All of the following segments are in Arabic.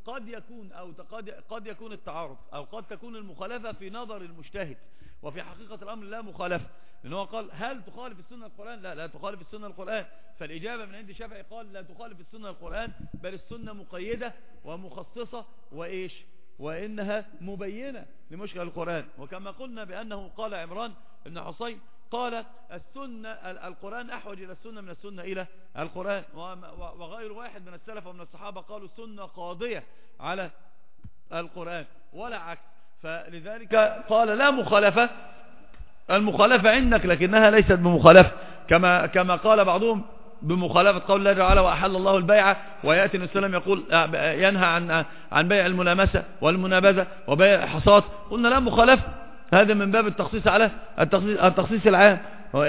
قد يكون قد يكون التعارض أو قد تكون المخالفة في نظر المجتهد، وفي حقيقة الأمر لا مخالفة، لأنه قال هل تخالف السنة القرآن؟ لا تخالف السنة القرآن. فالإجابة من عند الشافعي قال لا تخالف السنة القرآن، بل السنة مقيدة ومخصصة وإنها مبينة لمشكل القرآن. وكما قلنا بأنه قال عمران بن حصين قال السنة القرآن أحوج إلى السنة من السنة إلى القرآن، وغير واحد من السلف ومن الصحابة قالوا السنة قاضية على القرآن ولا عكس. فلذلك قال لا مخالفة، المخالفة عندك لكنها ليست بمخالفة، كما قال بعضهم بمخالفة قول الله تعالى وأحل الله البيع، ويأتي النبي صلى الله عليه وسلم يقول ينهى عن بيع الملامسة والمنابذة وبيع الحصاد. قلنا لا مخالفة، هذا من باب التخصيص على التخصيص العام،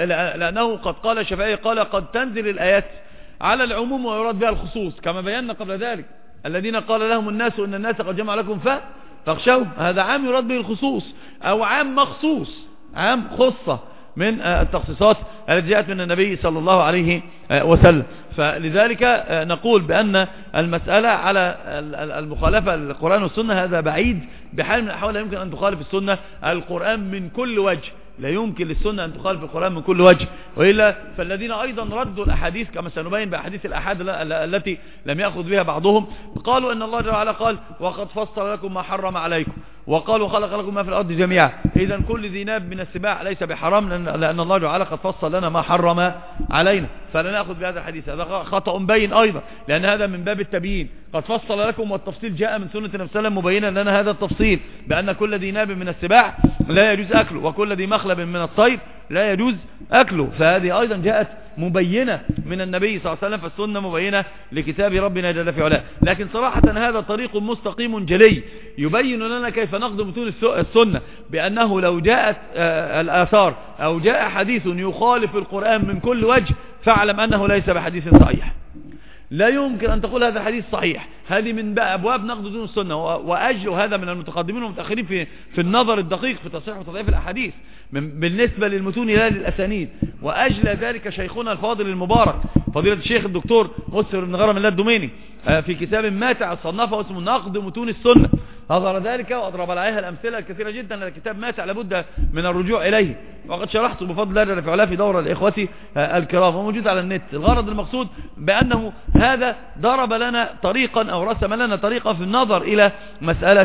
لأنه قد قال الشافعي قال قد تنزل الآيات على العموم ويراد بها الخصوص، كما بينا قبل ذلك الذين قال لهم الناس إن الناس قد جمع لكم فاخشوا، هذا عام يراد به الخصوص، أو عام مخصوص، عام خصة من التخصيصات التي جاءت من النبي صلى الله عليه وسلم. فلذلك نقول بأن المسألة على المخالفة للقرآن والسنة هذا بعيد بحال من الأحوال، لا يمكن أن تخالف السنة القرآن من كل وجه، لا يمكن للسنة أن تخالف القرآن من كل وجه، وإلا فالذين أيضا ردوا الأحاديث كما سنبين بأحاديث الأحاد التي لم يأخذ بها بعضهم، قالوا أن الله جل وعلا قال وقد فصل لكم ما حرم عليكم، وقالوا خلق لكم ما في الأرض جميعا، إذن كل ذي ناب من السباع ليس بحرام، لأن الله جل وعلا قد فصل لنا ما حرم علينا، فلا نأخذ بهذا الحديث. هذا خطأ بين أيضا، لأن هذا من باب التبيين، قد فصل لكم، والتفصيل جاء من سنة النبي صلى الله عليه وسلم مبينا لنا هذا التفصيل بأن كل ذي ناب من السباع لا يجوز أكله، وكل ذي مخلب من الطير لا يجوز أكله، فهذه أيضا جاءت مبينة من النبي صلى الله عليه وسلم، فالسنة مبينة لكتاب ربنا جل في علاه. لكن صراحة هذا طريق مستقيم جلي يبين لنا كيف نقد متون السنة، بأنه لو جاءت الآثار أو جاء حديث يخالف القرآن من كل وجه فاعلم أنه ليس بحديث صحيح، لا يمكن أن تقول هذا الحديث صحيح. هذه من أبواب نقد دون السنة، وأجل هذا من المتقدمين والمتأخرين في النظر الدقيق في تصحيح وتضعيف الأحاديث بالنسبة للمتون لا للأسانيد. وأجل ذلك شيخنا الفاضل المبارك فضيلة الشيخ الدكتور مسر بن غرم الله الدوميني في كتاب ماتع صنفه اسمه نقد متون السنة أظهر ذلك وأضرب عليها الأمثلة الكثيرة جدا، لأن الكتاب ماتع لابد من الرجوع إليه، وقد شرحته بفضل الله جل في علاه في دورة لإخوتي الكرام وموجود على النت. الغرض المقصود بأنه هذا ضرب لنا طريقا أو رسم لنا طريقا في النظر إلى مسألة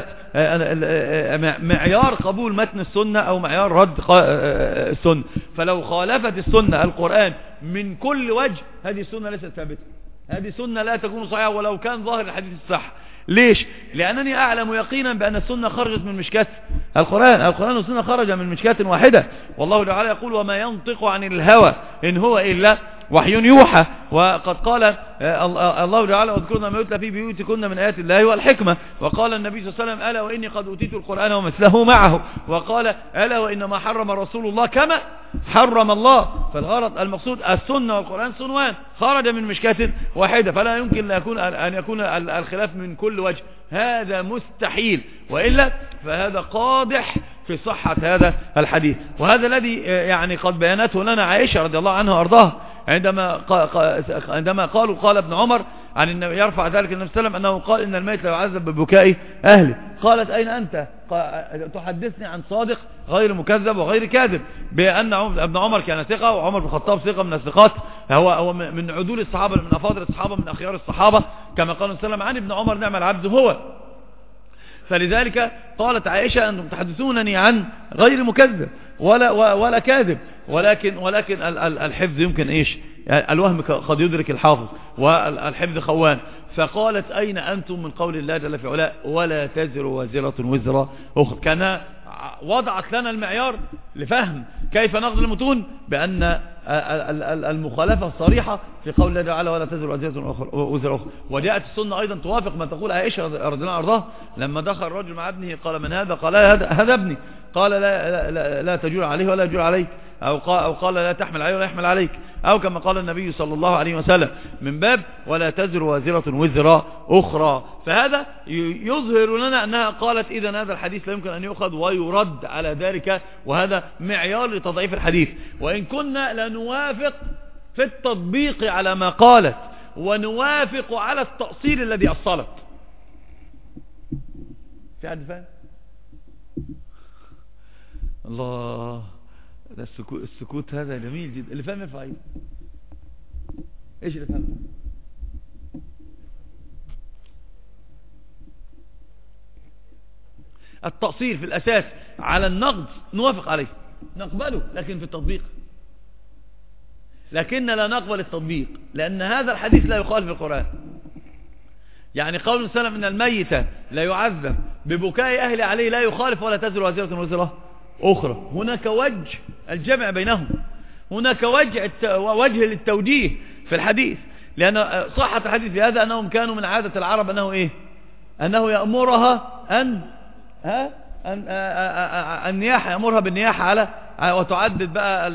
معيار قبول متن السنة أو معيار رد السنة. فلو خالفت السنة القرآن من كل وجه هذه السنة ليست ثابتة، هذه سنة لا تكون صحيحة ولو كان ظاهر الحديث الصح. ليش؟ لأنني أعلم يقينا بأن السنة خرجت من مشكاة القرآن والسنة خرج من مشكاة واحدة، والله تعالى يقول وما ينطق عن الهوى إن هو إلا وحي يوحى. وقد قال الله تعالى واذكرنا ما يتلى في بيوتكن من آيات الله والحكمة. وقال النبي صلى الله عليه وسلم ألا وإني قد أوتيت القرآن ومثله معه. وقال ألا وإنما حرم رسول الله كما حرم الله. فالغرض المقصود السنة والقرآن صنوان خرج من مشكاة واحدة، فلا يمكن أن يكون الخلاف من كل وجه، هذا مستحيل، وإلا فهذا قادح في صحة هذا الحديث. وهذا الذي يعني قد بيانته لنا عائشة رضي الله عنها وارضاها عندما قال ابن عمر عن النبي يرفع ذلك النبي صلى الله عليه وسلم أنه قال إن الميت لا يعذب ببكاء أهله. قالت أين أنت تحدثني عن صادق غير مكذب وغير كاذب، بأن ابن عمر كان ثقة وعمر بن الخطاب ثقة من الثقات، هو من عدول الصحابة من أفاضل الصحابة من أخيار الصحابة، كما قال النبي صلى الله عليه وسلم عن ابن عمر نعم العبد هو. فلذلك قالت عائشة أنتم تحدثونني عن غير مكذب ولا كاذب، ولكن الحفظ يمكن إيش، الوهم قد يدرك الحافظ والحفظ خوان. فقالت أين أنتم من قول الله جل في علاه ولا تزر وازرة وزر أخرى. كان وضعت لنا المعيار لفهم كيف نقضي المتون بأن المخالفة صريحة في قول الله تعالى ولا تزر وزر أخرى. وجاءت السنة أيضا توافق ما تقول عائشة رضي الله عنها لما دخل الرجل مع ابنه قال من هذا؟ قال هذا ابني. قال لا تجور عليه ولا يجور عليك، أو قال لا تحمل عليه ولا يحمل عليك، أو كما قال النبي صلى الله عليه وسلم من باب ولا تزر وازرة وزر أخرى. فهذا يظهر لنا أنها قالت إذن هذا الحديث لا يمكن أن يؤخذ ويرد على ذلك، وهذا معيار لتضعيف الحديث. وإن كنا لنوافق في التطبيق على ما قالت ونوافق على التأصيل الذي أصلت، في حد فاهم؟ الله، ده السكوت هذا جميل جدا. اللي فاهم يرفع ايده. ايش اللي فاهم؟ التقصير في الأساس على النقد نوافق عليه، نقبله، لكن في التطبيق لكن لا نقبل التطبيق، لأن هذا الحديث لا يخالف القرآن. يعني قول سلم إن الميت لا يعذب ببكاء أهل عليه لا يخالف ولا تزر وازرة وزرة أخرى. هناك وجه الجمع بينهم، هناك وجه للتوجيه في الحديث، لأن صحة الحديث بهذا أنهم كانوا من عادة العرب أنه إيه؟ أنه يأمرها النياحة، يأمرها بالنياحة على وتعدد بقى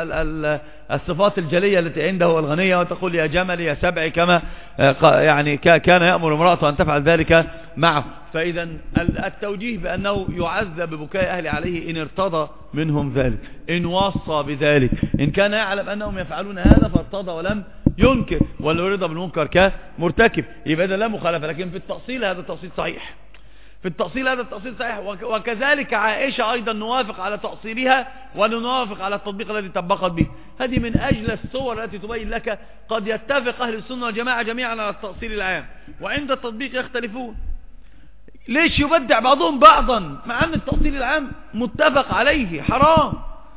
الصفات الجلية التي عنده الغنية، وتقول يا جمل يا سبع، كما يعني كان يأمر امرأته أن تفعل ذلك معه. فإذا التوجيه بأنه يعذب ببكاء أهل عليه إن ارتضى منهم ذلك، إن وصى بذلك، إن كان يعلم أنهم يفعلون هذا فارتضى ولم ينكر، ولو رضى بالمنكر كمرتكب، يبقى ده لا مخالفة. لكن في التأصيل هذا التأصيل صحيح، في التأصيل هذا التأصيل صحيح. وكذلك عائشة أيضا نوافق على تأصيلها ونوافق على التطبيق الذي طبقت به. هذه من أجل الصور التي تبين لك قد يتفق أهل السنة والجماعة جميعا على التأصيل العام، وعند التطبيق يختلفون. ليش يبدع بعضهم بعضا مع أن التأصيل العام متفق عليه؟ حرام.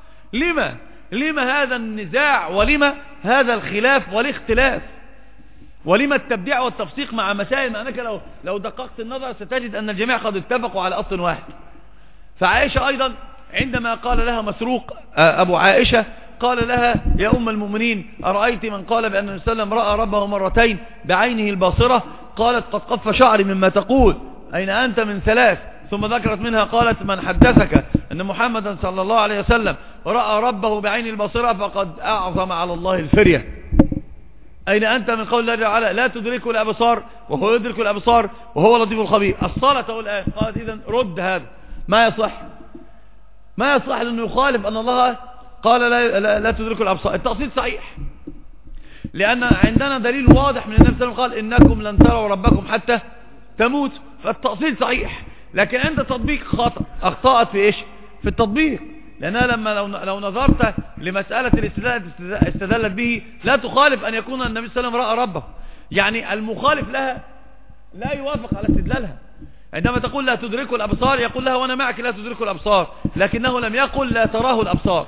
لما هذا النزاع، ولما هذا الخلاف والاختلاف، ولما التبديع والتفسيق مع مسائل ما أنك لو دققت النظر ستجد أن الجميع قد اتفقوا على أصل واحد. فعائشة أيضا عندما قال لها مسروق أبو عائشة قال لها يا أم المؤمنين أرأيت من قال بأن النبي صلى الله عليه وسلم رأى ربه مرتين بعينه الباصرة؟ قالت قد قف شعري مما تقول، أين أنت من ثلاث؟ ثم ذكرت منها قالت من حدثك أن محمدا صلى الله عليه وسلم رأى ربه بعين الباصرة فقد أعظم على الله الفرية. أين أنت من قول الله تعالى لا تدرك الأبصار وهو يدرك الأبصار وهو لطيف الخبير؟ الصلاة الآن. قالت إذن رد هذا، ما يصح لأنه يخالف أن الله قال لا تدرك الأبصار. التأصيل صحيح لأن عندنا دليل واضح من النبي صلى الله عليه وسلم قال إنكم لن تروا ربكم حتى تموتوا. فالتأصيل صحيح، لكن عند تطبيق خطأ، أخطأت في إيش؟ في التطبيق. لأنها لما لو نظرت لمسألة الاستدلال استدلت به لا تخالف أن يكون النبي صلى الله عليه وسلم رأى ربه. يعني المخالف لها لا يوافق على استدلالها. عندما تقول لا تدرك الأبصار يقول لها وأنا معك لا تدرك الأبصار، لكنه لم يقل لا تراه الأبصار.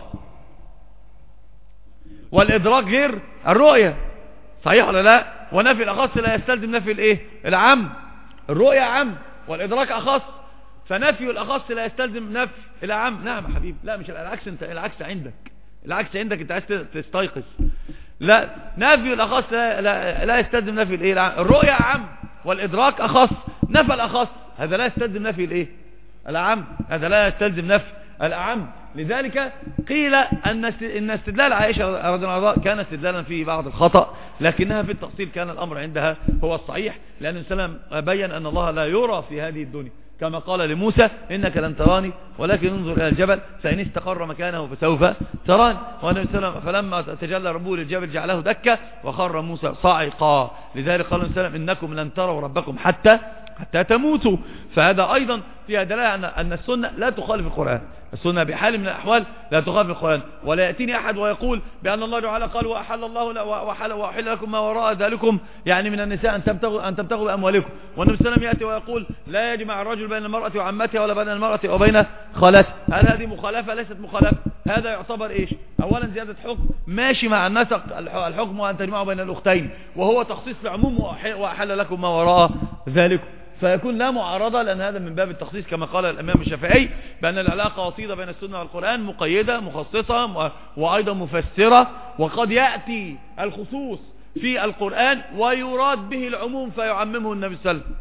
والإدراك غير الرؤية، صحيح ولا لا؟ ونفي الأخص لا يستلزم نفي الإيه؟ العام. الرؤية عام والإدراك أخص، فنفي الأخص لا يستلزم نفي العام. نعم يا حبيبي، لا مش العكس، انت العكس عندك انت عايز تستيقظ. لا، نفي الأخص لا يستلزم نفي الايه؟ العام. الرؤية عام والإدراك أخص، نفى الأخص هذا لا يستلزم نفي الايه؟ العام، هذا لا يستلزم نفي العام. لذلك قيل ان استدلال عائشة رضي الله عنها كان استدلالا فيه بعض الخطأ، لكنها في التفصيل كان الأمر عندها هو الصحيح، لأن السلام بين أن الله لا يرى في هذه الدنيا، كما قال لموسى إنك لن تراني ولكن انظر إلى الجبل فإن استقر مكانه فسوف تراني. والنبي صلى الله عليه وسلم فلما تجلى ربه للجبل جعله دكا وخر موسى صاعقا. لذلك قال النبي صلى الله عليه وسلم إنكم لن تروا ربكم حتى تموتوا. فهذا أيضا فيها دلالة أن السنة لا تخالف القرآن. السنة بحال من الأحوال لا تخالف القرآن. ولا يأتيني أحد ويقول بأن الله تعالى قال وأحل الله وأحل لكم ما وراء ذلكم يعني من النساء أن تبتغوا بأموالكم، والنبي صلى الله عليه وسلم يأتي ويقول لا يجمع الرجل بين المرأة وعمتها ولا بين المرأة وبين خالتها. هل هذه مخالفة؟ ليست مخالفة. هذا يعتبر إيش؟ أولا زيادة حكم ماشي مع النسق الحكم وأن تجمعوا بين الأختين، وهو تخصيص لعموم وأحل لكم ما وراء ذلكم، فيكون لا معارضة، لأن هذا من باب التخصيص كما قال الإمام الشافعي بأن العلاقة وطيدة بين السنة والقرآن مقيدة مخصصة وأيضا مفسرة. وقد يأتي الخصوص في القرآن ويراد به العموم فيعممه النبي صلى الله عليه وسلم.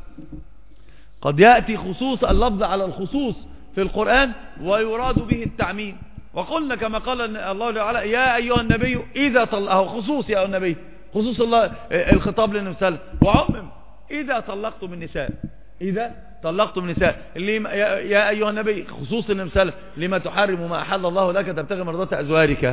قد يأتي خصوص اللفظ على الخصوص في القرآن ويراد به التعميم. وقلنا كما قال الله تعالى يا أيها النبي إذا طلقه خصوص، يا النبي خصوص الله الخطاب للنبي صلى الله عليه وسلم، وعمم إذا طلقتم النساء، إذا طلقتم النساء يا أيها النبي خصوص النبي صلى الله عليه وسلم لما تحرم ما أحل الله لك تبتغي مرضات أزواجك.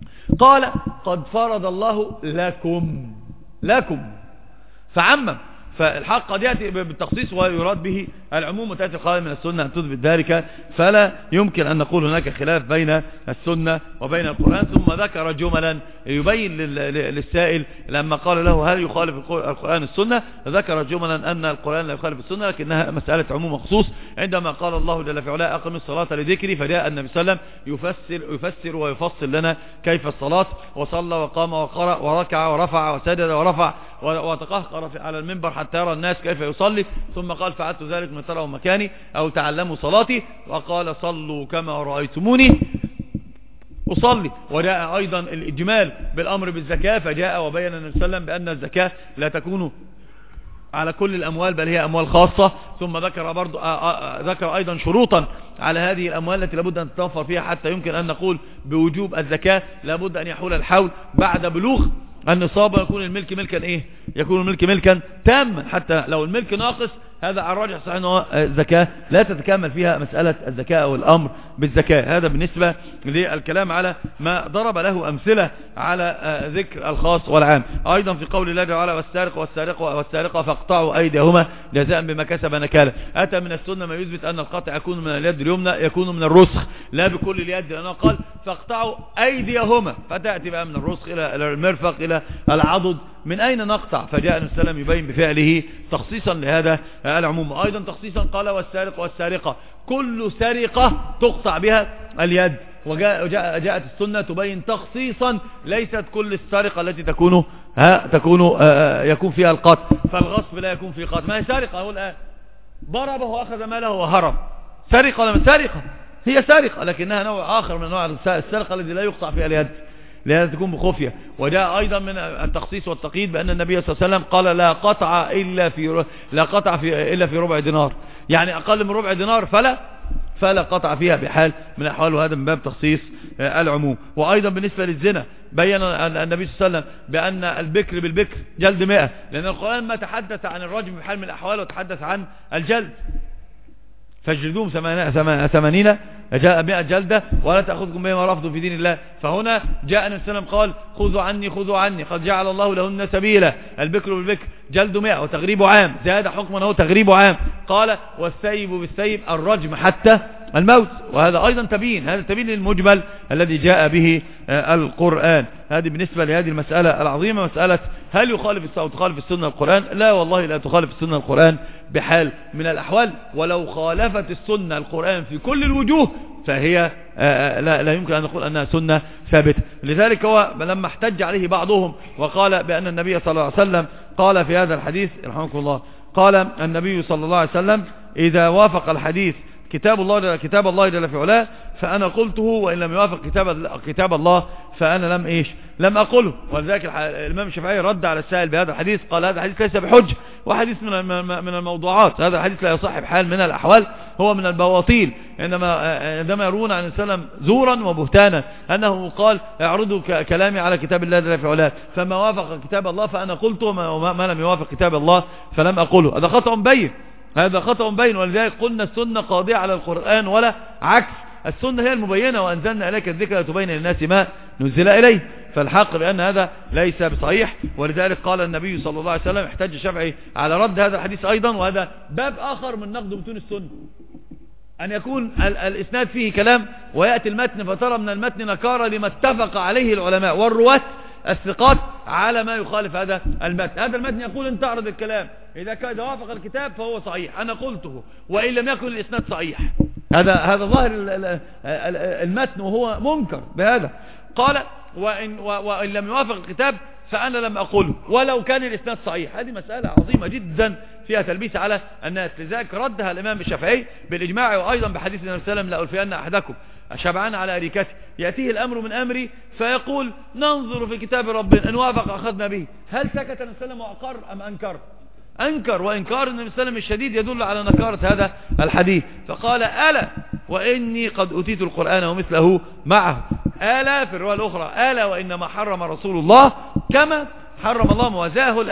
قال قد فرض الله لكم فعمم. فالحق قد يأتي بالتخصيص ويراد به العموم، وتأتي القائمة من السنة أن تثبت ذلك، فلا يمكن أن نقول هناك خلاف بين السنة وبين القرآن. ثم ذكر جملا يبين للسائل لما قال له هل يخالف القرآن السنة، ذكر جملا أن القرآن لا يخالف السنة، لكنها مسألة عموم وخصوص. عندما قال الله جل في علاه أقم الصلاة لذكري، فجاء النبي صلى الله عليه وسلم يفسر ويفصل لنا كيف الصلاة، وصلى وقام وقرأ وركع ورفع وسجد ورفع وتقهقر على المنبر حتى يرى الناس كيف يصلي، ثم قال فعلت ذلك من تروا مكاني أو تعلموا صلاتي، وقال صلوا كما رأيتموني أصلي. وجاء أيضا الإجمال بالأمر بالزكاة، فجاء وبين النبي صلى الله عليه وسلم بأن الزكاة لا تكون على كل الأموال بل هي أموال خاصة. ثم ذكر برضو ذكر أيضا شروطا على هذه الأموال التي لابد أن تتوفر فيها حتى يمكن أن نقول بوجوب الزكاة. لابد أن يحول الحول بعد بلوغ النصاب، ويكون الملك ملكا إيه؟ يكون الملك ملكا تاما. حتى لو الملك ناقص هذا على الراجح صحيح أنه الزكاة لا تتكامل فيها مسألة الزكاة أو الأمر بالزكاة. هذا بالنسبة للكلام على ما ضرب له أمثلة على ذكر الخاص والعام. أيضا في قول الله تعالى والسارقة فاقطعوا أيديهما جزاء بما كسب نكالا، أتى من السنة ما يثبت أن القطع يكون من اليد اليمنى، يكون من الرسخ لا بكل اليد، لأنه قال فاقطعوا أيديهما، فتأتي بقى من الرسخ إلى المرفق إلى العضد. من أين نقطع؟ فجاء النبي صلى الله عليه وسلم يبين بفعله تخصيصا لهذا العموم. أيضا تخصيصا قال والسارق والسارقة كل سرقة تقطع بها اليد، وجاءت السنة تبين تخصيصا ليست كل السرقة التي يكون فيها القطع، فالغصب لا يكون فيه قطع. ما هي سرقة؟ أقول ضربه وأخذ ماله وهرب، سرقة ولا سرقة؟ هي سرقة لكنها نوع آخر من أنواع السرقة الذي لا يقطع فيها اليد، لهذا تكون بخفية. وجاء أيضا من التخصيص والتقييد بأن النبي صلى الله عليه وسلم قال لا قطع إلا في ربع دينار، يعني أقل من ربع دينار فلا قطع فيها بحال من الأحوال، وهذا من باب تخصيص العموم. وأيضا بالنسبة للزنا بين النبي صلى الله عليه وسلم بأن البكر بالبكر جلد 100، لأن القرآن ما تحدث عن الرجم بحال من الأحوال وتحدث عن الجلد، فاجلدوهم 80 جاء 100 جلدة ولا تأخذكم بما رفضوا في دين الله. فهنا جاء النبي صلى الله عليه وسلم قال خذوا عني قد جعل الله لهن سبيلا، البكر بالبكر جلد 100 وتغريب عام، زاد حكما هو تغريب عام. قال والسيب بالسيب الرجم حتى الموت، وهذا أيضا تبين، هذا تبين للمجمل الذي جاء به القرآن. هذه بالنسبة لهذه المسألة العظيمة، مسألة هل تخالف السنة القرآن؟ لا والله لا تخالف السنة القرآن بحال من الأحوال، ولو خالفت السنة القرآن في كل الوجوه فهي لا يمكن أن نقول أنها سنة ثابتة. لذلك هو لما احتج عليه بعضهم وقال بأن النبي صلى الله عليه وسلم قال في هذا الحديث رحمكم الله، قال النبي صلى الله عليه وسلم إذا وافق الحديث كتاب الله جل في علاه فأنا قلته، وإن لم يوافق كتاب الله فأنا لم أقوله. ولذلك الإمام الشافعي رد على السائل بهذا الحديث، قال هذا الحديث ليس بحج، وحديث من الموضوعات، هذا الحديث لا يصح بحال من الأحوال، هو من البواطيل. عندما يرون عن السلام زورا وبهتانا أنه قال اعرضوا كلامي على كتاب الله جل في علاه، فما وافق كتاب الله فأنا قلته، وما لم يوافق كتاب الله فلم أقوله. هذا خطأ بين، ولذلك قلنا السنة قاضية على القرآن ولا عكس، السنة هي المبينة، وأنزلنا إليك الذكر لتبين للناس ما نزل إليه. فالحق بأن هذا ليس بصحيح، ولذلك قال النبي صلى الله عليه وسلم احتج الشافعي على رد هذا الحديث أيضا، وهذا باب آخر من نقد متون السنة، أن يكون الإسناد فيه كلام ويأتي المتن فترى من المتن نكارة لما اتفق عليه العلماء والرواة الثقات على ما يخالف هذا المتن. هذا المتن يقول انت اعرض الكلام، إذا كان وافق الكتاب فهو صحيح أنا قلته، وإن لم يكن الإسناد صحيح. هذا ظاهر المتن وهو منكر بهذا. قال وإن لم يوافق الكتاب فأنا لم أقوله ولو كان الإسناد صحيح. هذه مسألة عظيمة جدا فيها تلبيس على الناس، لذلك ردها الإمام الشافعي بالإجماع، وأيضا بحديث النبي صلى الله عليه وسلم لألفين أحدكم شبعان على أريكته، يأتيه الأمر من أمري فيقول ننظر في كتاب ربنا إن وافق أخذنا به. هل سكت النبي صلى الله عليه وسلم وأقر أم أنكر؟ وإنكار النبي صلى الله عليه وسلم الشديد يدل على نكارة هذا الحديث. فقال ألا وإني قد أتيت القرآن ومثله معه، ألا في الرواية الأخرى ألا وإنما حرم رسول الله كما حرم الله موازاه الآن.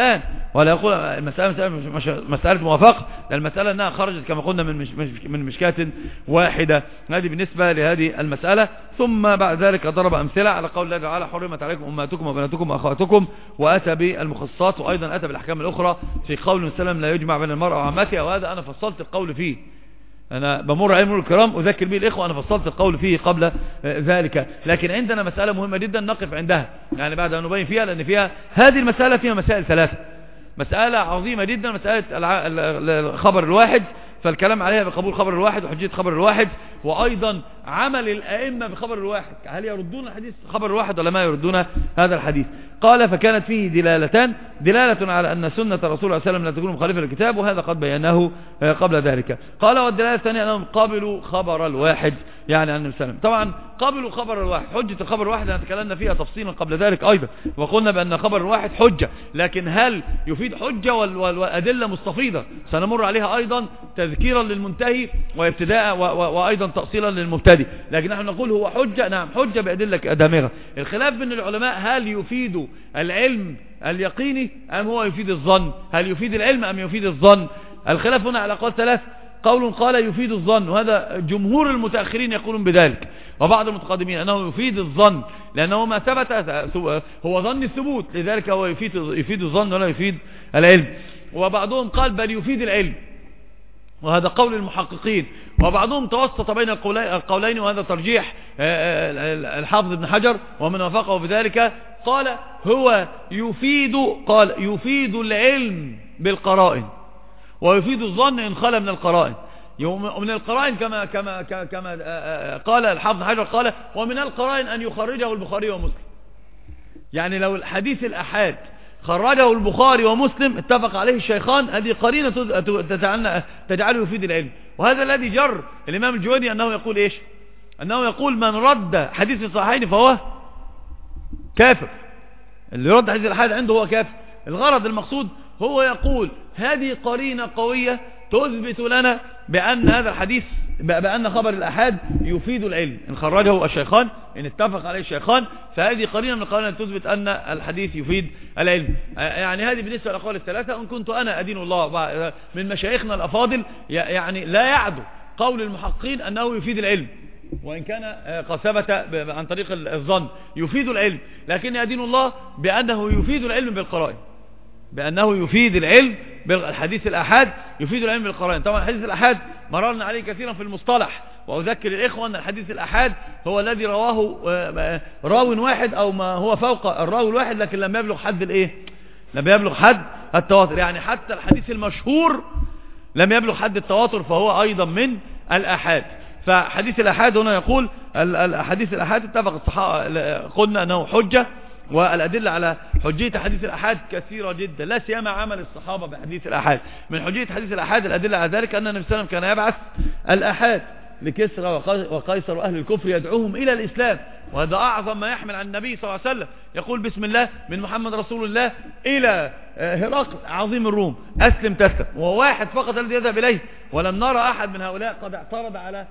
ولا يقول المسألة مسألة موافقة، المسألة أنها خرجت كما قلنا من مشكاة واحدة. هذه بالنسبة لهذه المسألة. ثم بعد ذلك ضرب أمثلة على قول الله تعالى حرمت عليكم أمهاتكم وبناتكم وأخواتكم، وأتى بالمخصصات، وأيضا أتى بالأحكام الأخرى في قول السلام لا يجمع بين المرأة وعمتها، وهذا أنا فصلت القول فيه، أنا بمر عليه مرور الكرام أذكر به الإخوة، أنا فصلت القول فيه قبل ذلك. لكن عندنا مسألة مهمة جدا نقف عندها يعني بعد أن نبين فيها، لأن فيها هذه المسألة فيها مسائل ثلاثة، مسألة عظيمة جدا، مسألة الخبر الواحد، فالكلام عليها بقبول خبر الواحد وحجية خبر الواحد، وأيضا عمل الأئمة بخبر الواحد، هل يردون الحديث خبر الواحد ولا ما يردون هذا الحديث. قال فكانت فيه دلالتان، دلالة على أن سنة رسول الله صلى الله عليه وسلم لا تكون مخالفة للكتاب، وهذا قد بيناه قبل ذلك. قال والدلالة الثانية أنهم قبلوا خبر الواحد، يعني أن السلام طبعا قبلوا خبر الواحد. حجة الخبر الواحد تكلمنا فيها تفصيلا قبل ذلك أيضا، وقلنا بأن خبر الواحد حجة، لكن هل يفيد حجة والأدلة مستفيضة سنمر عليها أيضا تذكيرا للمنتهي وابتداء وأيضا تأصيلا للمبتدئ، لكن نحن نقول هو حجة، نعم حجة بأدلة دامغة. الخلاف بين العلماء هل يفيد العلم اليقيني أم هو يفيد الظن، هل يفيد العلم أم يفيد الظن. الخلاف هنا على قول ثلاث، قول قال يفيد الظن، وهذا جمهور المتأخرين يقولون بذلك، وبعض المتقدمين أنه يفيد الظن لأنه ما ثبت هو ظن الثبوت، لذلك هو يفيد الظن ولا يفيد العلم. وبعضهم قال بل يفيد العلم، وهذا قول المحققين. وبعضهم توسط بين القولين، وهذا ترجيح الحافظ ابن حجر ومن وافقه بذلك، قال هو يفيد العلم بالقرائن، ويفيد الظن إن خلا من القرائن. ومن القرائن كما قال الحافظ حجر، قال ومن القرائن أن يخرجه البخاري ومسلم، يعني لو الحديث الأحاد خرجه البخاري ومسلم اتفق عليه الشيخان، هذه قرينة تجعله يفيد العلم. وهذا الذي جر الإمام الجويني أنه يقول إيش، أنه يقول من رد حديث الصحيحين فهو كافر، اللي يرد حديث الأحاد عنده هو كافر. الغرض المقصود هو يقول هذه قرينة قوية تثبت لنا بأن هذا الحديث، بأن خبر الأحاد يفيد العلم إن خرجه الشيخان، إن اتفق عليه الشيخان، فهذه قرينة من القرائن تثبت أن الحديث يفيد العلم. يعني هذه بالنسبة للأقوال الثلاثة. وإن كنت أنا أدين الله من مشايخنا الأفاضل، يعني لا يعدو قول المحققين أنه يفيد العلم، وإن كان قد ثبت عن طريق الظن يفيد العلم، لكن أدين الله بأنه يفيد العلم بالقرائن، بأنه يفيد العلم بالحديث الأحاد، يفيد العلم بالقرائن. طبعا الحديث الأحاد مررنا عليه كثيرا في المصطلح، وأذكر الإخوة أن الحديث الأحاد هو الذي رواه راو واحد أو ما هو فوق الراوي الواحد، لكن لم يبلغ حد الإيه، لم يبلغ حد التواتر، يعني حتى الحديث المشهور لم يبلغ حد التواتر، فهو أيضا من الأحاد. فحديث الأحاد هنا يقول الحديث الأحاد اتفق الصحابة، قلنا أنه حجة، والأدلة على حجية حديث الأحاد كثيرة جدا، لا سيما عمل الصحابة بحديث الأحاد. من حجية حديث الأحاد الأدلة على ذلك أن النبي صلى الله عليه وسلم كان يبعث الأحاد لكسرى وقيصر وأهل الكفر يدعوهم إلى الإسلام، وهذا أعظم ما يحمل عن النبي صلى الله عليه وسلم. يقول بسم الله من محمد رسول الله إلى هرقل عظيم الروم أسلم تسلم، وواحد فقط الذي يذهب إليه، ولم نرى أحد من هؤلاء قد اعترض على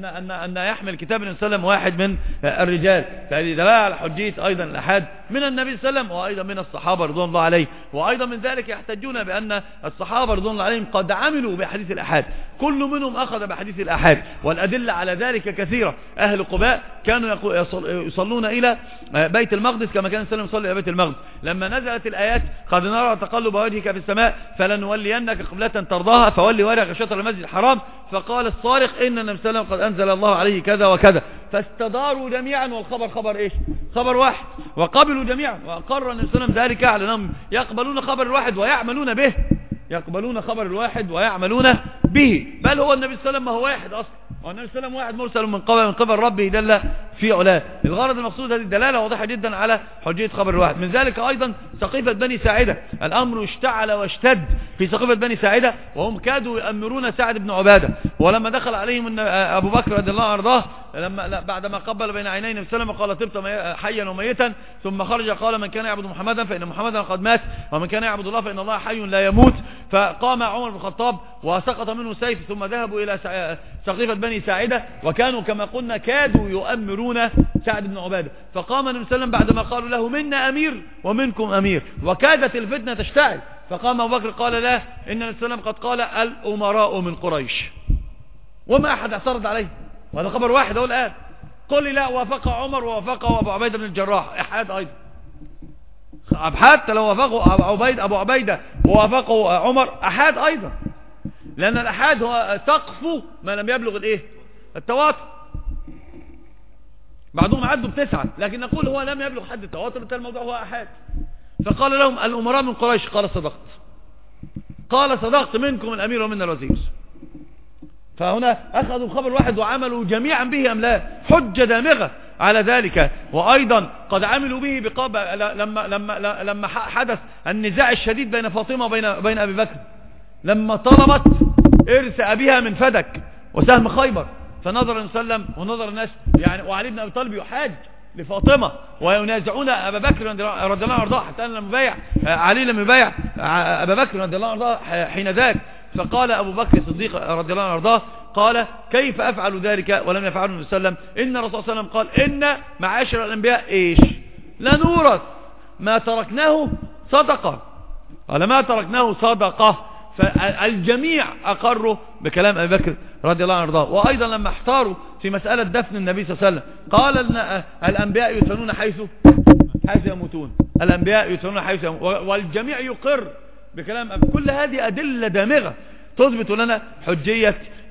أن يحمل كتاب النبي صلى الله عليه وسلم واحد من الرجال. فهذه دلالة على حجية أيضا الأحاد من النبي صلى الله عليه وسلم، وأيضا من الصحابة رضوان الله عليه. وأيضا من ذلك يحتجون بأن الصحابة رضوان الله عليهم قد عملوا بحديث الأحاد، كل منهم أخذ بحديث الأحاد، والأدلة على ذلك كثيرة. أهل قباء كانوا يصلون إلى بيت المقدس كما كان السلام يصلي إلى بيت المقدس. لما نزلت الآيات قد نرى تقلب وجهك في السماء فلنولينك قبلة ترضاها فولي وجهك شطر المسجد الحرام، فقال الصارخ إن النبي صلى الله عليه وسلم قد أنزل الله عليه كذا وكذا، فاستداروا جميعا، والخبر خبر إيش، خبر واحد، وقبلوا جميعا. وأقر النبي صلى الله عليه وسلم ذلك على أنهم يقبلون خبر الواحد ويعملون به، يقبلون خبر الواحد ويعملون به. بل هو النبي صلى الله عليه وسلم ما هو واحد أصلا، والنبي صلى الله عليه وسلم واحد مرسل من قبل ربه جل في علاه. الغرض المقصود هذه الدلالة واضحة جدا على حجية خبر الواحد. من ذلك أيضا سقيفة بني ساعدة، الأمر اشتعل واشتد في سقيفة بني ساعدة، وهم كادوا يأمرون سعد بن عبادة. ولما دخل عليهم أبو بكر رضي الله عنه وارضاه، بعدما قبل بين عيني النبي صلى الله عليه وسلم وقال طبت حيا وميتا، ثم خرج قال من كان يعبد محمدا فإن محمدا قد مات، ومن كان يعبد الله فإن الله حي لا يموت. فقام عمر بن الخطاب وسقط منه سيف، ثم ذهبوا إلى سقيفة بني ساعدة، وكانوا كما قلنا كادوا يؤمرون سعد بن عبادة. فقام النبي صلى الله عليه وسلم بعدما قالوا له منا أمير ومنكم أمير، وكادت الفتنة تشتعل، فقام أبو بكر قال لا، إن النبي صلى الله عليه وسلم قد قال الأمراء من قريش، وما أحد اعترض عليه، وهذا خبر واحد هو الآن. قل لي لا، وافق عمر ووافقه أبو عبيدة بن الجراح، إحاد أيضا. حتى لو وافقه أبو عبيدة ووافقه عمر أحاد أيضا، لأن الأحاد هو سقف ما لم يبلغ الإيه؟ التواتر. بعضهم عدوا ب9، لكن نقول هو لم يبلغ حد التواتر، بالتالي الموضوع هو أحاد. فقال لهم الأمراء من قريش، قال صدقت، قال صدقت، منكم الأمير ومنا الوزير. فهنا أخذوا خبر واحد وعملوا جميعا به أم لا؟ حجة دامغة على ذلك. وأيضا قد عملوا به لما حدث النزاع الشديد بين فاطمة وبين أبي بكر، لما طلبت إرث أبيها من فدك وسهم خيبر، فنظر النبي صلى الله عليه وسلم ونظر الناس يعني، وعلي بن أبي طالب يحاج لفاطمة وينازعون أبا بكر رضي الله عنه أرضاه، حتى لما يبايع علي لم يبايع أبا بكر رضي الله عنه أرضاه حين ذاك. فقال أبو بكر الصديق رضي الله عنه أرضاه قال كيف أفعل ذلك ولم يفعله النبي صلى الله عليه وسلم؟ إن الرسول صلى الله عليه وسلم قال إن معاشر الأنبياء إيش؟ لا نورث ما تركناه صدقة، قال ما تركناه صدقة. فالجميع أقروا بكلام أبي بكر رضي الله عنه أرضاه. وأيضا لما احتاروا في مسألة دفن النبي صلى الله عليه وسلم قال أن الأنبياء يدفنون حيث يموتون، الأنبياء يدفنون حيث يموتون، والجميع يقر بكلام كل هذه أدلة دامغة تثبت لنا حجية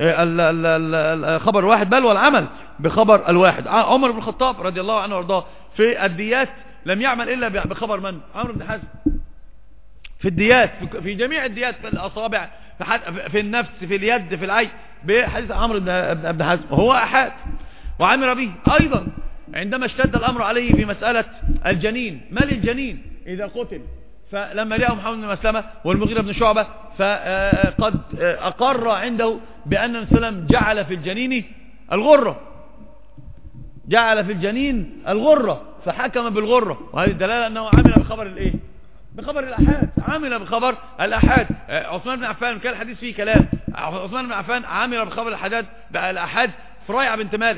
الخبر الواحد، بل والعمل بخبر الواحد. عمر بن الخطاب رضي الله عنه وارضاه في الديات لم يعمل إلا بخبر من؟ عمرو بن حزم. في الديات، في جميع الديات، في الأصابع، في النفس، في اليد، في العين، بحديث عمرو بن حزم، وهو أحاد وعمر به. أيضا عندما اشتد الأمر عليه في مسألة الجنين، ما للجنين إذا قتل، فلما جاء محمد بن مسلمة والمغيرة بن شعبة فقد أقر عنده بأن النبي صلى الله عليه وسلم جعل في الجنين الغرة، جعل في الجنين الغرة، فحكم بالغرة، وهذه الدلالة أنه عمل بخبر الإيه؟ بخبر الأحاد، عمل بخبر الأحاد. عثمان بن عفان كان الحديث فيه كلام، عثمان بن عفان عمل بخبر الأحاد. فريعة بنت مالك،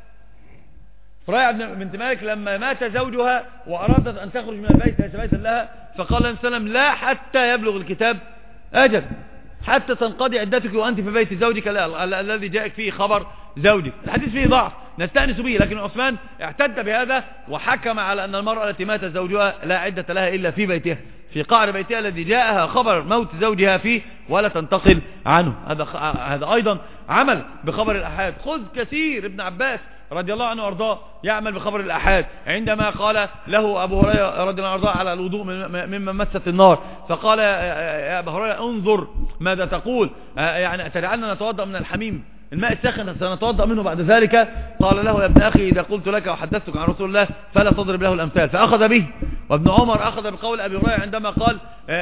فريعة بنت مالك لما مات زوجها وأرادت أن تخرج من البيت ليس بيتا لها، فقال النبي صلى الله عليه وسلم لا حتى يبلغ الكتاب أجل، حتى تنقضي عدتك وأنت في بيت زوجك الذي جاءك فيه خبر زوجك. الحديث فيه ضعف نستأنس به، لكن عثمان اعتد بهذا وحكم على أن المرأة التي مات زوجها لا عدة لها إلا في بيتها، في قعر بيتها الذي جاءها خبر موت زوجها فيه، ولا تنتقل عنه. هذا أيضا عمل بخبر الأحاد. خذ كثير ابن عباس رضي الله عنه وارضاه يعمل بخبر الأحاد، عندما قال له أبو هريرة رضي الله عنه وارضاه على الوضوء مما مست النار، فقال يا أبو هريرة انظر ماذا تقول، يعني تجعلنا نتوضأ من الحميم الماء الساخن سنتوضأ منه بعد ذلك؟ قال له يا ابن أخي إذا قلت لك وحدثتك عن رسول الله فلا تضرب له الأمثال، فأخذ به. وابن عمر أخذ بقول أبي هريرة عندما قال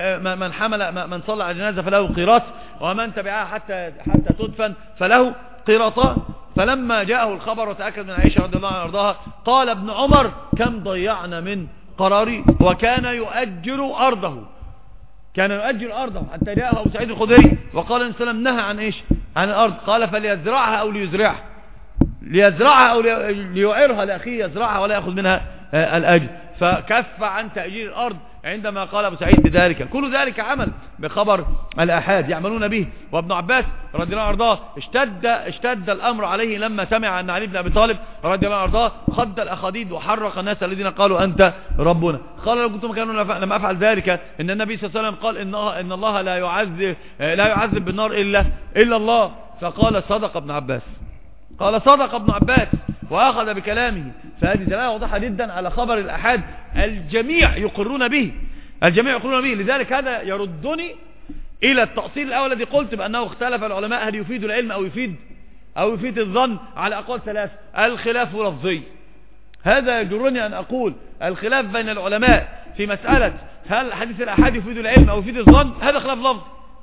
من صلى على جنازة فله قيراط، ومن تبعها حتى تدفن فله قيراطان. فلما جاءه الخبر وتأكد من عائشة رضي الله عنها وارضاها قال ابن عمر كم ضيعنا من قراري، وكان يؤجر أرضه، كان يؤجر أرضه حتى جاءه أبو سعيد الخدري وقال النبي صلى الله عليه وسلم نهى عن إيش؟ عن الأرض، قال فليزرعها أو ليزرعها، ليزرعها أو ليعيرها لأخيه يزرعها ولا يأخذ منها الأجر، فكف عن تأجير الأرض عندما قال أبو سعيد بذلك. كل ذلك عمل بخبر الآحاد يعملون به. وابن عباس رضي الله عنه وارضاه اشتد الأمر عليه لما سمع أن علي بن أبي طالب رضي الله عنه وارضاه خد الأخاديد وحرق الناس الذين قالوا أنت ربنا. قال لو كنت مكانه لما أفعل ذلك، إن النبي صلى الله عليه وسلم قال إن الله لا يعذب بالنار إلا الله. فقال صدق ابن عباس، قال صدق ابن عباس وأخذ بكلامه. فهذه دلالة واضحة جدا على خبر الأحاد، الجميع يقرون به، الجميع يقرون به. لذلك هذا يردني إلى التأصيل الأول الذي قلت بأنه اختلف العلماء هل يفيد العلم أو يفيد الظن على أقوال ثلاث. الخلاف لفظي، هذا يجرني أن أقول الخلاف بين العلماء في مسألة هل حديث الأحاد يفيد العلم أو يفيد الظن، هذا خلاف لفظي.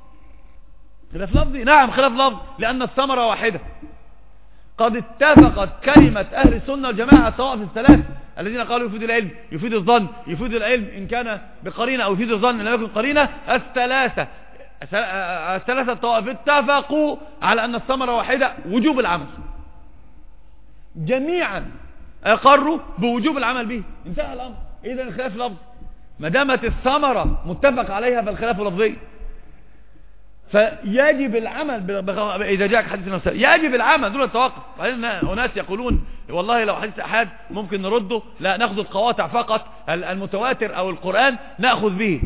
خلاف لفظي، نعم خلاف لفظي، لأن الثمرة واحدة. قد اتفقت كلمة أهل السنة والجماعة سواء في الثلاث الذين قالوا يفيد العلم يفيد الظن يفيد العلم إن كان بقرينة أو يفيد الظن إن لم يكن قرينة، الثلاثة الطوائف اتفقوا على أن الثمرة واحدة، وجوب العمل. جميعا أقروا بوجوب العمل به، انتهى الأمر. إذن الخلاف لفظ. ما دامت الثمرة متفق عليها فالخلاف لفظي. فيجب العمل إذا جاءك حديث النفس يجب العمل دون التوقف. أناس يقولون والله لو حديث أحد ممكن نرده، لا نأخذ القواطع فقط، المتواتر أو القرآن نأخذ به.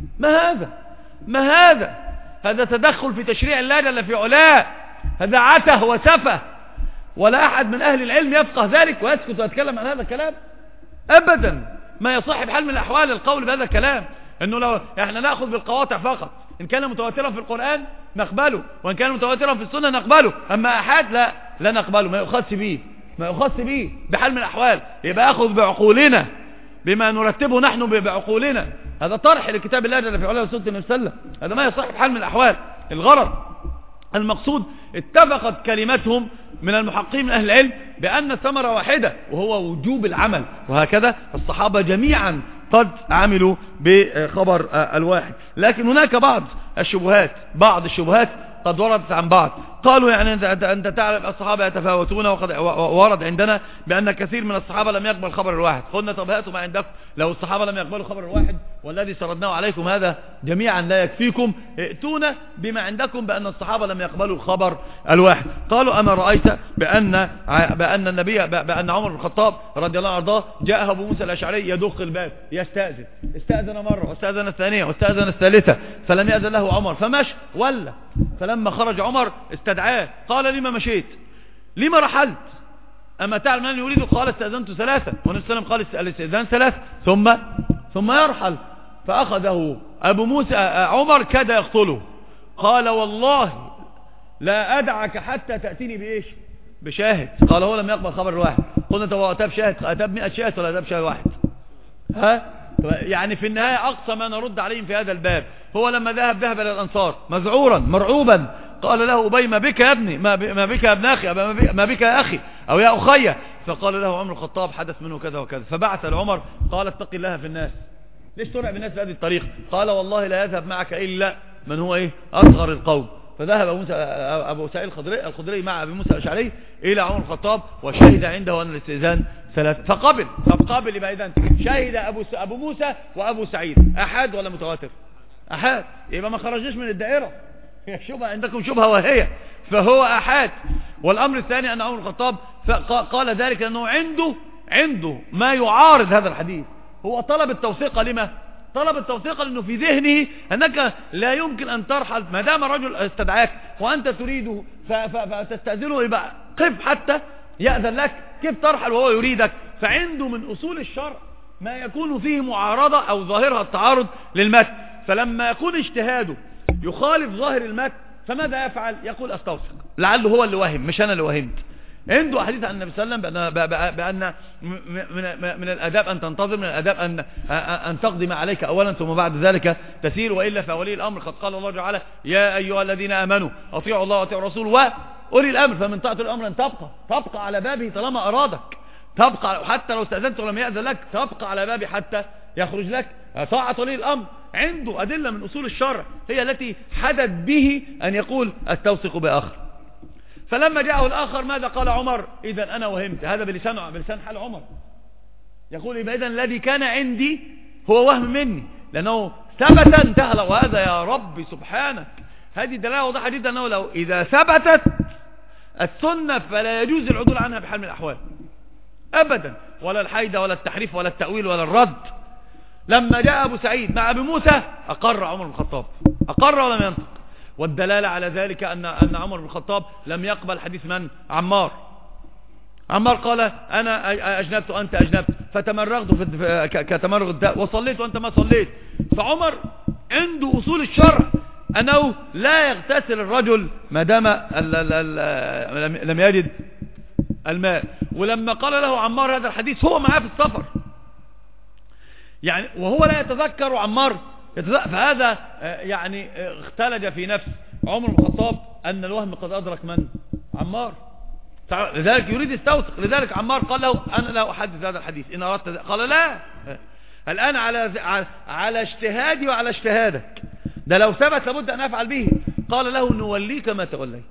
ما هذا تدخل في تشريع الله جل في علاه، هذا عته وسفه، ولا أحد من أهل العلم يفقه ذلك ويسكت ويتكلم عن هذا الكلام أبدا. ما يصح بحال من الأحوال القول بهذا الكلام، أنه لو احنا نأخذ بالقواطع فقط، إن كان متواترا في القرآن نقبله، وإن كان متواترا في السنة نقبله، أما أحد لا نقبله، ما يؤخذش به بحال من الأحوال. يبقى أخذ بعقولنا بما نرتبه نحن بعقولنا، هذا طرح لكتاب الله جل في علاه وسنة النبي صلى الله عليه وسلم، هذا ما يصح بحال من الأحوال. الغرض المقصود اتفقت كلمتهم من المحققين من أهل العلم بأن الثمرة واحدة وهو وجوب العمل، وهكذا الصحابة جميعا قد عملوا بخبر الواحد. لكن هناك بعض الشبهات قد وردت عن بعض، قالوا يعني أنت تعلم الصحابة يتفاوتون، وقد ورد عندنا بأن كثير من الصحابة لم يقبل خبر الواحد. قلنا طب هاتوا ما عندكم، لو الصحابة لم يقبلوا خبر الواحد والذي سردناه عليكم هذا جميعا لا يكفيكم، ائتونا بما عندكم بأن الصحابة لم يقبلوا الخبر الواحد. قالوا أما رأيت بأن عمر بن الخطاب رضي الله عنه وارضاه جاءه أبو موسى الأشعري يدق الباب استأذن مرة واستأذن الثانية واستأذن الثالثة فلم يأذن له عمر فمشى ولا. فلما خرج عمر استدعاه قال لما مشيت، لما رحلت، أما تعلم أن يريد؟ قال استأذنت ثلاثة، والنبي صلى الله عليه وسلم قال الاستئذان ثلاثة ثم يرحل. فأخذه أبو موسى عمر كاد يقتله، قال والله لا أدعك حتى تأتيني بإيش؟ بشاهد. قال هو لم يقبل خبر الواحد. قلنا طب أتاب شاهد، أتاب 100 شاهد ولا أتاب شاهد واحد؟ يعني في النهاية أقصى ما نرد عليهم في هذا الباب هو لما ذهب إلى الأنصار مذعورا مرعوبا، قال له أبي ما بك يا ابني، ما بك يا ابن أخي، ما بك يا أخي أو يا أخي. فقال له عمر الخطاب حدث منه كذا وكذا. فبعث لعمر قال اتق الله في الناس، ليش ترعب الناس بهذه الطريقة؟ قال والله لا يذهب معك إلا من هو أصغر القوم. فذهب أبو سعيد الخدري مع أبي موسى الأشعري إلى عمر الخطاب وشهد عنده أن الاستئذان ثلاث فقابل. يبقى إذن شهد أبو موسى وأبو سعيد، أحد ولا متواتر؟ أحد، يبقى ما خرجش من الدائرة. شبهة عندكم شبهة وهي، فهو أحد. والأمر الثاني أن عمر الخطاب قال ذلك أنه عنده ما يعارض هذا الحديث. هو طلب التوثيق لما؟ طلب التوثيق لأنه في ذهنه أنك لا يمكن أن ترحل ما دام رجل استدعاك وأنت تريده فتستأذنه، يبقى قف حتى يأذن لك، كيف ترحل وهو يريدك؟ فعنده من أصول الشرع ما يكون فيه معارضة أو ظاهرها التعارض للمتن. فلما يكون اجتهاده يخالف ظاهر المتن فماذا يفعل؟ يقول استوثق، لعله هو اللي وهم مش أنا اللي وهمت. عنده حديث عن النبي صلى الله عليه وسلم بأن من الأداب أن تنتظر، من الأداب أن تقضي ما عليك أولا ثم بعد ذلك تسير، وإلا فولي الأمر قد قال الله تعالى يا أيها الذين آمنوا أطيعوا الله وأطيعوا الرسول وأولي الأمر. فمن طاعة الأمر أن تبقى على بابه طالما أرادك، تبقى حتى لو استأذنت ولم يأذن لك تبقى على بابه حتى يخرج لك. طاعة ولي الأمر عنده أدلة من أصول الشرع هي التي حدد به أن يقول استوثق بآخر. فلما جاءه الآخر ماذا قال عمر؟ إذا أنا وهمت. هذا بلسان حال عمر يقول إذا الذي كان عندي هو وهم مني، لأنه ثبت انتهى. وهذا يا رب سبحانك هذه دلالة واضحة جدا أنه لو إذا ثبتت السنة فلا يجوز العدول عنها بحال من الأحوال أبدا، ولا الحيدة ولا التحريف ولا التأويل ولا الرد. لما جاء أبو سعيد مع أبي موسى أقر عمر بن الخطاب، أقر ولم ينطق. والدلالة على ذلك أن عمر بن الخطاب لم يقبل حديث من؟ عمار قال أنا أجنبت وأنت أجنبت فتمرغت كتمرغ الداء وصليت وأنت ما صليت. فعمر عنده أصول الشرع أنه لا يغتسل الرجل ما دام لم يجد الماء. ولما قال له عمار هذا الحديث هو معاه في السفر يعني وهو لا يتذكر عمار فهذا يعني اختلج في نفس عمر بن الخطاب أن الوهم قد أدرك من؟ عمار. لذلك يريد يستوثق. لذلك عمار قال له أنا لا أحدث هذا الحديث إن أردت قال لا، الآن على اجتهادي وعلى اجتهادك، ده لو ثبت لابد أن أفعل به. قال له نوليك ما توليت،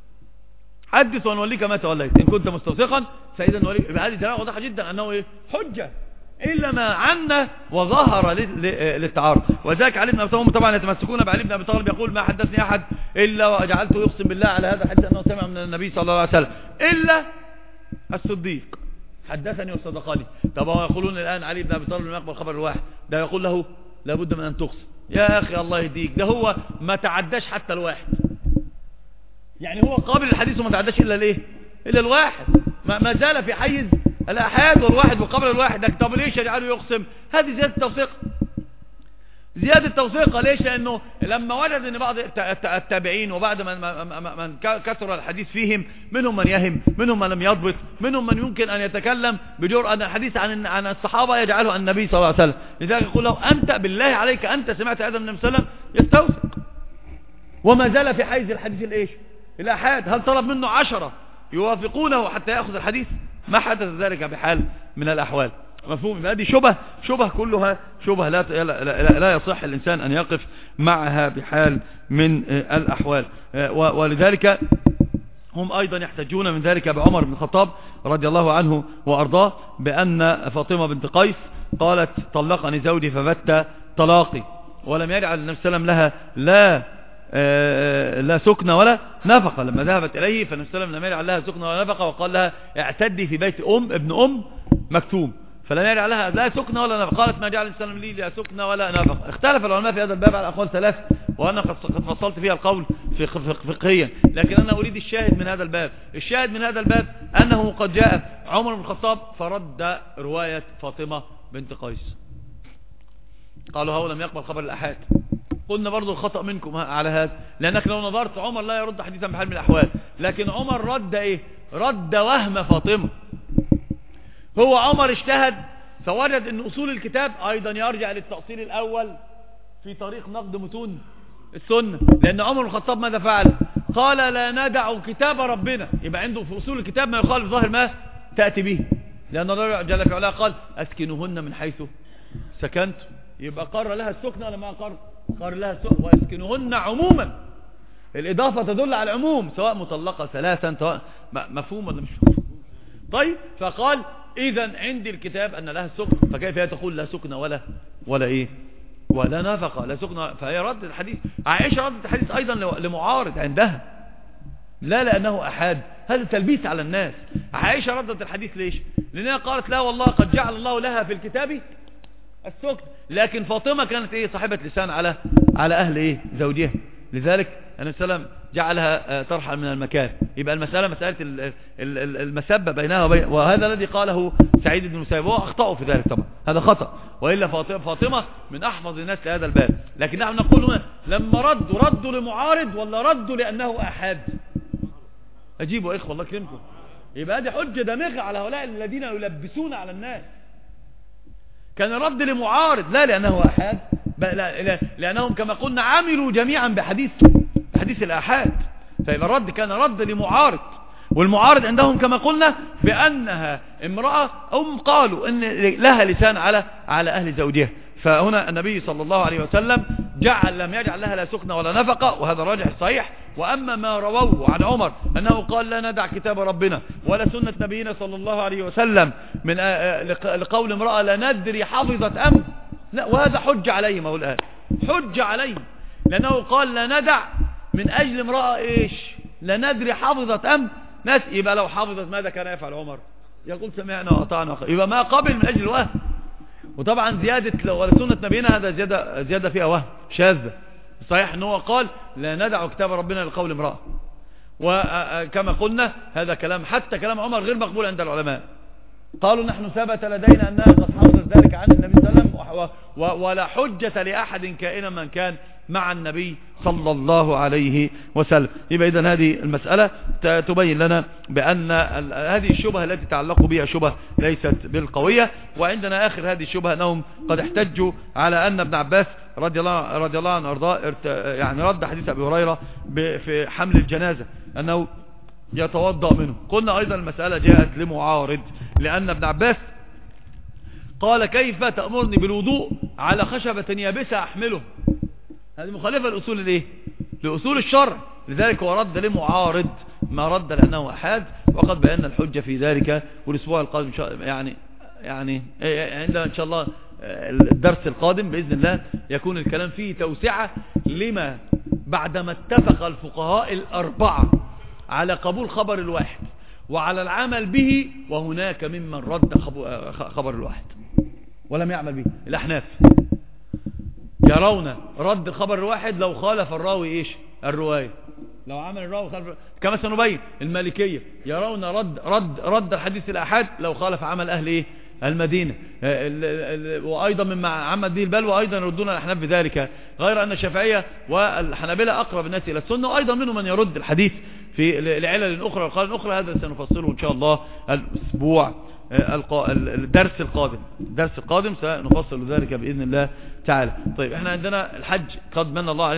حدث ونوليك ما توليت إن كنت مستوثقا فإذا نوليك. هذه دلالة واضحة جدا أنه حجة إلا ما عنا وظهر للتعارض. وذلك علي بن أبي طالب طبعا يتمسكون بعلي بن أبي طالب يقول ما حدثني أحد إلا وجعلته يقسم بالله على هذا الحديث أنه سمع من النبي صلى الله عليه وسلم إلا الصديق حدثني وصدقني. طبعا يقولون الآن علي بن أبي طالب لما يقبل خبر الواحد ده يقول له لابد من أن تقسم. يا أخي الله يهديك، ده هو ما تعداش حتى الواحد، يعني هو قابل الحديث وما تعداش إلا الايه؟ إلا الواحد، ما زال في حيز الأحاد والواحد وقبل الواحد. لكن طب ليش يجعله يقسم؟ هذه زيادة توثيق، زيادة توثيق. ليش؟ لأنه لما وجد أن بعض التابعين وبعد من كثر الحديث فيهم منهم من يهم، منهم من لم يضبط، منهم من يمكن أن يتكلم بجرأة أن الحديث عن الصحابة يجعله عن النبي صلى الله عليه وسلم. لذلك يقول له أنت بالله عليك أنت سمعت هذا من النبي صلى الله عليه وسلم؟ يستوثق وما زال في حيز الحديث الإيش؟ الآحاد. هل طلب منه 10 يوافقونه حتى يأخذ الحديث؟ ما حدث ذلك بحال من الأحوال. مفهوم؟ هذه شبه كلها شبه لا يصح الإنسان أن يقف معها بحال من الأحوال. ولذلك هم أيضا يحتجون من ذلك بعمر بن الخطاب رضي الله عنه وأرضاه بأن فاطمة بنت قيس قالت طلقني زوجي فبت طلاقي، ولم يجعل النبي صلى الله عليه وسلم لا سكن ولا نفقة. لما ذهبت إليه فالنبي صلى الله عليه وسلم لم يجعل لها سكن ولا نفقة، وقال لها اعتدي في بيت ابن مكتوم، فلم يجعل لها لا سكن ولا نفقة. قالت ما جعل السلام لي لا سكن ولا نفقة. اختلف العلماء في هذا الباب على أقوال 3، وأنا قد فصلت فيها القول فقهيا، لكن أنا أريد الشاهد من هذا الباب. الشاهد من هذا الباب أنه قد جاء عمر بن الخطاب فرد رواية فاطمة بنت قيس، قالوا هو لم يقبل خبر الأحاد. قلنا برضو الخطأ منكم على هذا، لأنك لو نظرت عمر لا يرد حديثا بحال من الأحوال، لكن عمر رد إيه؟ رد وهم فاطمة. هو عمر اجتهد فوجد أن أصول الكتاب أيضا يرجع للتأصيل الأول في طريق نقد متون السنة. لأن عمر الخطاب ماذا فعل؟ قال لا ندع كتاب ربنا، يبقى عنده في أصول الكتاب ما يخالف ظاهر ما تأتي به، لأن الله جل في علاه قال أسكنوهن من حيث سكنت، يبقى قرر لها السكن ولا ما قرر لها السكن؟ وأسكنوهن عموما، الإضافة تدل على العموم سواء مطلقة 3 سواء مفهوم ولا مش مفهوم. طيب فقال إذن عندي الكتاب أن لها السكن، فكيف هي تقول لا سكن ولا إيه ولا نفقة لا سكن؟ فهي ردت الحديث. عائشة ردت الحديث أيضا لمعارض عندها، لا لأنه أحاد، هذا تلبيس على الناس. عائشة ردت الحديث ليش؟ لأنها قالت لا والله قد جعل الله لها في الكتاب السكن، لكن فاطمة كانت إيه؟ صاحبة لسان على أهل إيه؟ زوجها، لذلك النبي صلى الله عليه وسلم جعلها ترحل من المكان. يبقى المسألة مسألة المسبة بينها وهذا الذي قاله سعيد بن المسيب، هو أخطأوا في ذلك طبعا، هذا خطأ، وإلا فاطمة من أحفظ الناس لهذا الباب. لكن نحن نقول هنا لما ردوا لمعارض ولا ردوا لأنه أحاد؟ أجيبوا إخوة الله يكرمكم. يبقى هذه حجة دامغة على هؤلاء الذين يلبسون على الناس. كان رد لمعارض لا لأنه أحاد، لأنهم كما قلنا عملوا جميعا بحديث الآحاد، فإذا الرد كان رد لمعارض، والمعارض عندهم كما قلنا بأنها امرأة قالوا أن لها لسان على أهل زوجها. فهنا النبي صلى الله عليه وسلم لم يجعل لها لا سكن ولا نفقة، وهذا راجح الصحيح. وأما ما رووه عن عمر أنه قال لا ندع كتاب ربنا ولا سنة نبينا صلى الله عليه وسلم من لقول امرأة لا ندري حفظت أم لا، وهذا حج عليهم أهو الآن، حج عليهم، لأنه قال لا ندع من أجل امرأة إيش؟ لا ندري حفظت أم ناس. يبقى لو حفظت ماذا كان يفعل عمر؟ يقول سمعنا وأطعنا، يبقى ما قبل من أجل الوهم. وطبعا زيادة ولا سنة نبينا هذا زيادة فيها وهم شاذة. صحيح أنه قال لا ندع كتاب ربنا لقول امرأة، وكما قلنا هذا كلام حتى كلام عمر غير مقبول عند العلماء. قالوا نحن ثبت لدينا أنها قد حفظت ذلك عن النبي صلى الله عليه وسلم، ولا حجة لأحد كائنا من كان مع النبي صلى الله عليه وسلم. يبقى إذن هذه المسألة تبين لنا بأن هذه الشبهة التي تعلقوا بها شبهة ليست بالقوية. وعندنا آخر هذه الشبهة أنهم قد احتجوا على أن ابن عباس رضي الله عنه أرضاه يعني رد حديث أبي هريرة في حمل الجنازة أنه يتوضأ منه. قلنا أيضا المسألة جاءت لمعارض، لأن ابن عباس قال كيف تأمرني بالوضوء على خشبة يابسة أحمله؟ هذه مخالفة لأصول الايه؟ لأصول الشرع. لذلك هو رد لمعارض، ما رد لأنه أحاد، وقد بينا الحجة في ذلك. والأسبوع القادم يعني يعني عندنا ان شاء الله الدرس القادم بإذن الله يكون الكلام فيه توسعة لما بعدما اتفق الفقهاء الأربعة على قبول خبر الواحد وعلى العمل به، وهناك ممن رد خبر الواحد ولم يعمل به. الأحناف يرون رد الخبر الواحد لو خالف الراوي ايش الرواية، لو عمل الراوي خالف، كما سنبين. المالكية يرون رد الحديث الأحاد لو خالف عمل أهل ايه المدينة، وأيضا من عمد به البلوى وأيضا يردون الأحناف بذلك، غير أن الشافعية والحنابلة أقرب الناس إلى السنة، وأيضا منهم من يرد الحديث في العلل الأخرى والقال الأخرى. هذا سنفصله إن شاء الله الأسبوع الدرس القادم سنفصل ذلك بإذن الله تعالى. طيب احنا عندنا الحج قد من الله علينا